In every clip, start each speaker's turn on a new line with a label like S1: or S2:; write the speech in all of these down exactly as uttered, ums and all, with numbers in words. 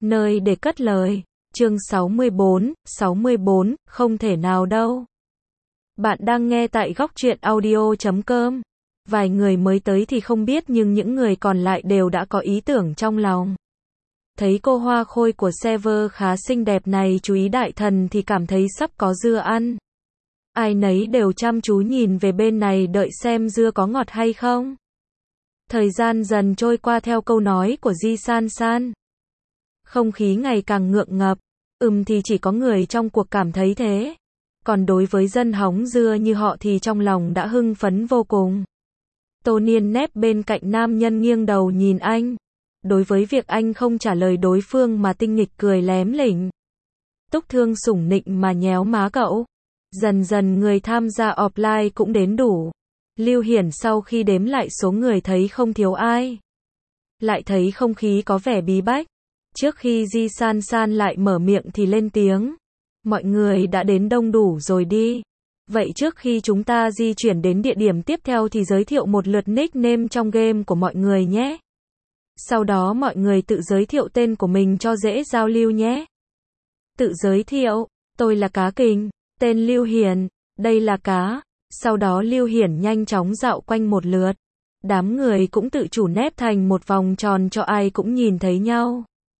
S1: Nơi để cất lời. Chương sáu mươi bốn, sáu mươi bốn, không thể nào đâu. Bạn đang nghe tại góc truyện audio chấm com. Vài người mới tới thì không biết nhưng những người còn lại đều đã có ý tưởng trong lòng. Thấy cô hoa khôi của server khá xinh đẹp này chú ý đại thần thì cảm thấy sắp có dưa ăn. Ai nấy đều chăm chú nhìn về bên này đợi xem dưa có ngọt hay không. Thời gian dần trôi qua theo câu nói của Di San San. Không khí ngày càng ngượng ngập. Ừm thì chỉ có người trong cuộc cảm thấy thế. Còn đối với dân hóng dưa như họ thì trong lòng đã hưng phấn vô cùng. Tô Niên nép bên cạnh nam nhân nghiêng đầu nhìn anh. Đối với việc anh không trả lời đối phương mà tinh nghịch cười lém lỉnh. Túc Thương sủng nịnh mà nhéo má cậu. Dần dần người tham gia offline cũng đến đủ. Lưu Hiển sau khi đếm lại số người thấy không thiếu ai. Lại thấy không khí có vẻ bí bách. Trước khi Di San San lại mở miệng thì lên tiếng. Mọi người đã đến đông đủ rồi đi. Vậy trước khi chúng ta di chuyển đến địa điểm tiếp theo thì giới thiệu một lượt nickname trong game của mọi người nhé. Sau đó mọi người tự giới thiệu tên của mình cho dễ giao lưu nhé. Tự giới thiệu, tôi là Cá Kình, tên Lưu Hiển, đây là Cá. Sau đó Lưu Hiển nhanh chóng dạo quanh một lượt. Đám người cũng tự chủ nép thành một vòng tròn cho ai cũng nhìn thấy nhau.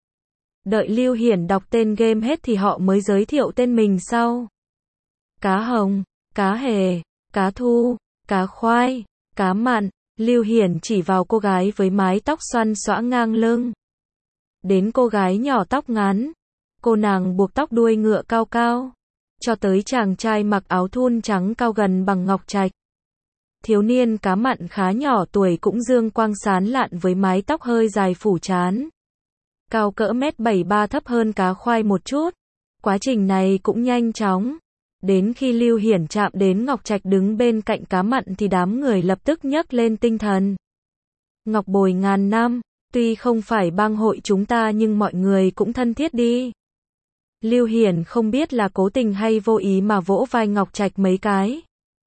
S1: Đợi Lưu Hiển đọc tên game hết thì họ mới giới thiệu tên mình sau. Cá Hồng, Cá Hề, Cá Thu, Cá Khoai, Cá Mặn. Lưu Hiển chỉ vào cô gái với mái tóc xoăn xõa ngang lưng. Đến cô gái nhỏ tóc ngắn. Cô nàng buộc tóc đuôi ngựa cao cao. Cho tới chàng trai mặc áo thun trắng cao gần bằng ngọc trạch. Thiếu niên Cá Mặn khá nhỏ tuổi cũng dương quang sán lạn với mái tóc hơi dài phủ trán. Cao cỡ mét bảy ba thấp hơn Cá Khoai một chút. Quá trình này cũng nhanh chóng. Đến khi Lưu Hiển chạm đến Ngọc Trạch đứng bên cạnh Cá Mặn thì đám người lập tức nhấc lên tinh thần. Ngọc Bồi ngàn năm, tuy không phải bang hội chúng ta nhưng mọi người cũng thân thiết đi. Lưu Hiển không biết là cố tình hay vô ý mà vỗ vai Ngọc Trạch mấy cái.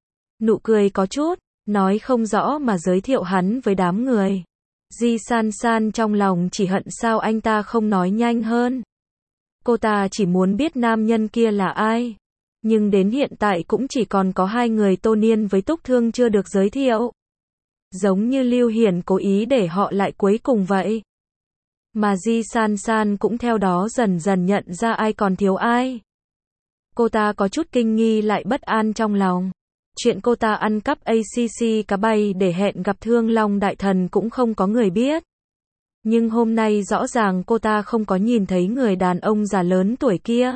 S1: Nụ cười có chút, nói không rõ mà giới thiệu hắn với đám người. Di San San trong lòng chỉ hận sao anh ta không nói nhanh hơn. Cô ta chỉ muốn biết nam nhân kia là ai. Nhưng đến hiện tại cũng chỉ còn có hai người Tô Niên với Túc Thương chưa được giới thiệu. Giống như Lưu Hiển cố ý để họ lại cuối cùng vậy. Mà Di San San cũng theo đó dần dần nhận ra ai còn thiếu ai. Cô ta có chút kinh nghi lại bất an trong lòng. Chuyện cô ta ăn cắp a xê xê cá bay để hẹn gặp Thương Long Đại Thần cũng không có người biết. Nhưng hôm nay rõ ràng cô ta không có nhìn thấy người đàn ông già lớn tuổi kia.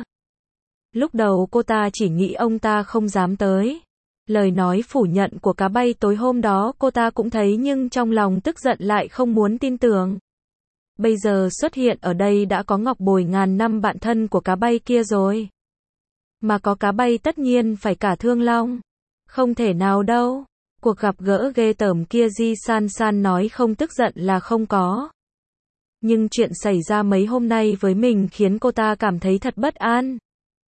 S1: Lúc đầu cô ta chỉ nghĩ ông ta không dám tới. Lời nói phủ nhận của Cá Bay tối hôm đó cô ta cũng thấy nhưng trong lòng tức giận lại không muốn tin tưởng. Bây giờ xuất hiện ở đây đã có Ngọc Bồi ngàn năm bạn thân của Cá Bay kia rồi. Mà có Cá Bay tất nhiên phải cả Thương Long. Không thể nào đâu. Cuộc gặp gỡ ghê tởm kia Di San San nói không tức giận là không có. Nhưng chuyện xảy ra mấy hôm nay với mình khiến cô ta cảm thấy thật bất an.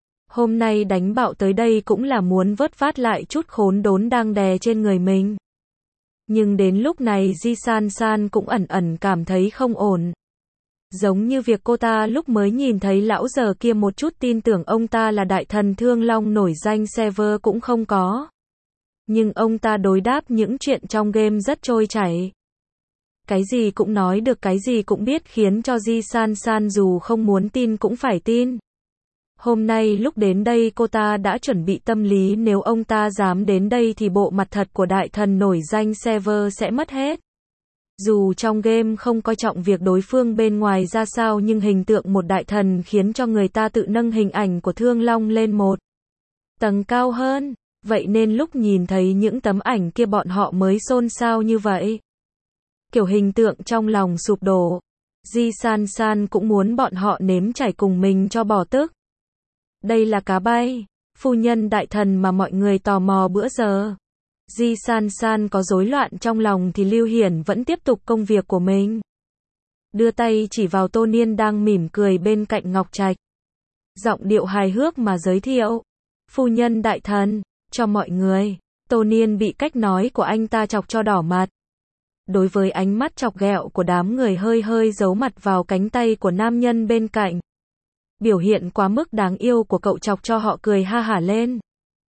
S1: Hôm nay đánh bạo tới đây cũng là muốn vớt vát lại chút khốn đốn đang đè trên người mình. Nhưng đến lúc này Di San San cũng ẩn ẩn cảm thấy không ổn. Giống như việc cô ta lúc mới nhìn thấy lão già kia một chút tin tưởng ông ta là đại thần Thương Long nổi danh server cũng không có. Nhưng ông ta đối đáp những chuyện trong game rất trôi chảy. Cái gì cũng nói được cái gì cũng biết khiến cho Di San San dù không muốn tin cũng phải tin. Hôm nay lúc đến đây cô ta đã chuẩn bị tâm lý nếu ông ta dám đến đây thì bộ mặt thật của đại thần nổi danh server sẽ mất hết. Dù trong game không coi trọng việc đối phương bên ngoài ra sao nhưng hình tượng một đại thần khiến cho người ta tự nâng hình ảnh của Thương Long lên một tầng cao hơn. Vậy nên lúc nhìn thấy những tấm ảnh kia bọn họ mới xôn xao như vậy. Kiểu hình tượng trong lòng sụp đổ. Di San San cũng muốn bọn họ nếm trải cùng mình cho bỏ tức. Đây là Cá Bay, phu nhân đại thần mà mọi người tò mò bữa giờ. Di San San có rối loạn trong lòng thì Lưu Hiển vẫn tiếp tục công việc của mình. Đưa tay chỉ vào Tô Niên đang mỉm cười bên cạnh Ngọc Trạch. Giọng điệu hài hước mà giới thiệu. Phu nhân đại thần, cho mọi người. Tô Niên bị cách nói của anh ta chọc cho đỏ mặt. đối với ánh mắt chọc ghẹo của đám người hơi hơi giấu mặt vào cánh tay của nam nhân bên cạnh. Biểu hiện quá mức đáng yêu của cậu chọc cho họ cười ha hả lên.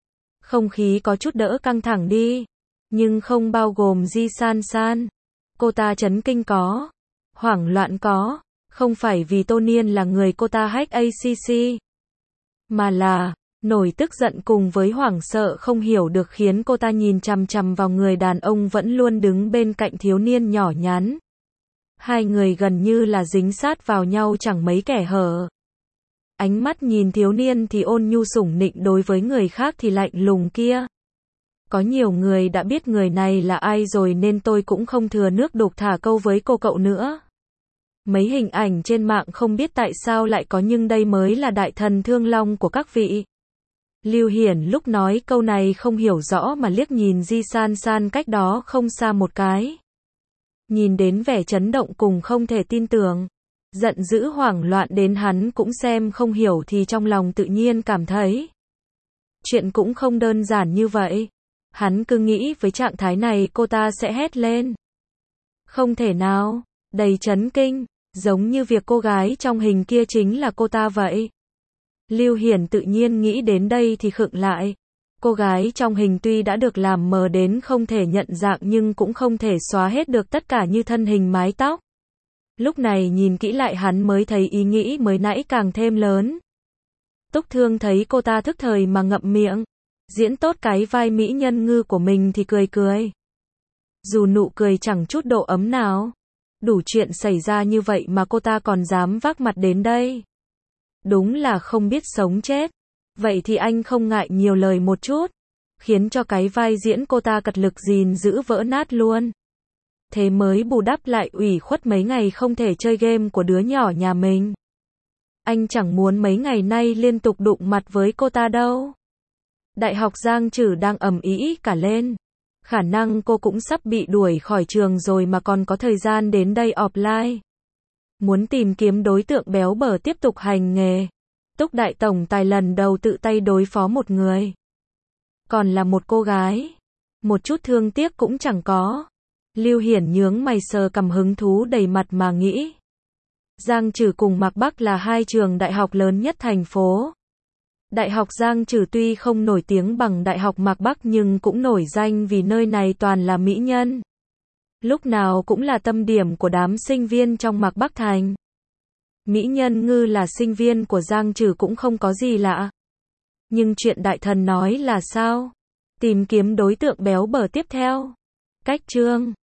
S1: Không khí có chút đỡ căng thẳng đi, nhưng không bao gồm Ji San San. Cô ta chấn kinh có, hoảng loạn có, không phải vì Tô Niên là người cô ta hack a xê xê, mà là nổi tức giận cùng với hoảng sợ không hiểu được khiến cô ta nhìn chằm chằm vào người đàn ông vẫn luôn đứng bên cạnh thiếu niên nhỏ nhắn. Hai người gần như là dính sát vào nhau chẳng mấy kẻ hở. Ánh mắt nhìn thiếu niên thì ôn nhu sủng nịnh, đối với người khác thì lạnh lùng kia. Có nhiều người đã biết người này là ai rồi nên tôi cũng không thừa nước đục thả câu với cô cậu nữa. Mấy hình ảnh trên mạng không biết tại sao lại có, nhưng đây mới là đại thần Thương Long của các vị. Lưu Hiển lúc nói câu này không hiểu rõ mà liếc nhìn Ji San San cách đó không xa một cái. Nhìn đến vẻ chấn động cùng không thể tin tưởng, giận dữ hoảng loạn đến hắn cũng xem không hiểu thì trong lòng tự nhiên cảm thấy chuyện cũng không đơn giản như vậy. Hắn cứ nghĩ với trạng thái này cô ta sẽ hét lên. Không thể nào, đầy chấn kinh, giống như việc cô gái trong hình kia chính là cô ta vậy. Lưu Hiển tự nhiên nghĩ đến đây thì khựng lại. Cô gái trong hình tuy đã được làm mờ đến không thể nhận dạng nhưng cũng không thể xóa hết được tất cả như thân hình mái tóc. Lúc này nhìn kỹ lại hắn mới thấy ý nghĩ mới nãy càng thêm lớn. Túc Thương thấy cô ta thức thời mà ngậm miệng, diễn tốt cái vai mỹ nhân ngư của mình thì cười cười. Dù nụ cười chẳng chút độ ấm nào. Đủ chuyện xảy ra như vậy mà cô ta còn dám vác mặt đến đây. Đúng là không biết sống chết. Vậy thì anh không ngại nhiều lời một chút, khiến cho cái vai diễn cô ta cật lực gìn giữ vỡ nát luôn. Thế mới bù đắp lại ủy khuất mấy ngày không thể chơi game của đứa nhỏ nhà mình. Anh chẳng muốn mấy ngày nay liên tục đụng mặt với cô ta đâu. Đại học Giang Trử đang ầm ĩ cả lên. Khả năng cô cũng sắp bị đuổi khỏi trường rồi mà còn có thời gian đến đây offline. Muốn tìm kiếm đối tượng béo bở tiếp tục hành nghề. Túc Đại Tổng Tài lần đầu tự tay đối phó một người. Còn là một cô gái. Một chút thương tiếc cũng chẳng có. Lưu Hiển nhướng mày sờ cằm hứng thú đầy mặt mà nghĩ. Giang Trử cùng Mạc Bắc là hai trường đại học lớn nhất thành phố. Đại học Giang Trử tuy không nổi tiếng bằng Đại học Mạc Bắc nhưng cũng nổi danh vì nơi này toàn là mỹ nhân. Lúc nào cũng là tâm điểm của đám sinh viên trong Mạc Bắc Thành. Mỹ nhân ngư là sinh viên của Giang Trử cũng không có gì lạ. Nhưng chuyện đại thần nói là sao? Tìm kiếm đối tượng béo bở tiếp theo. Cách chương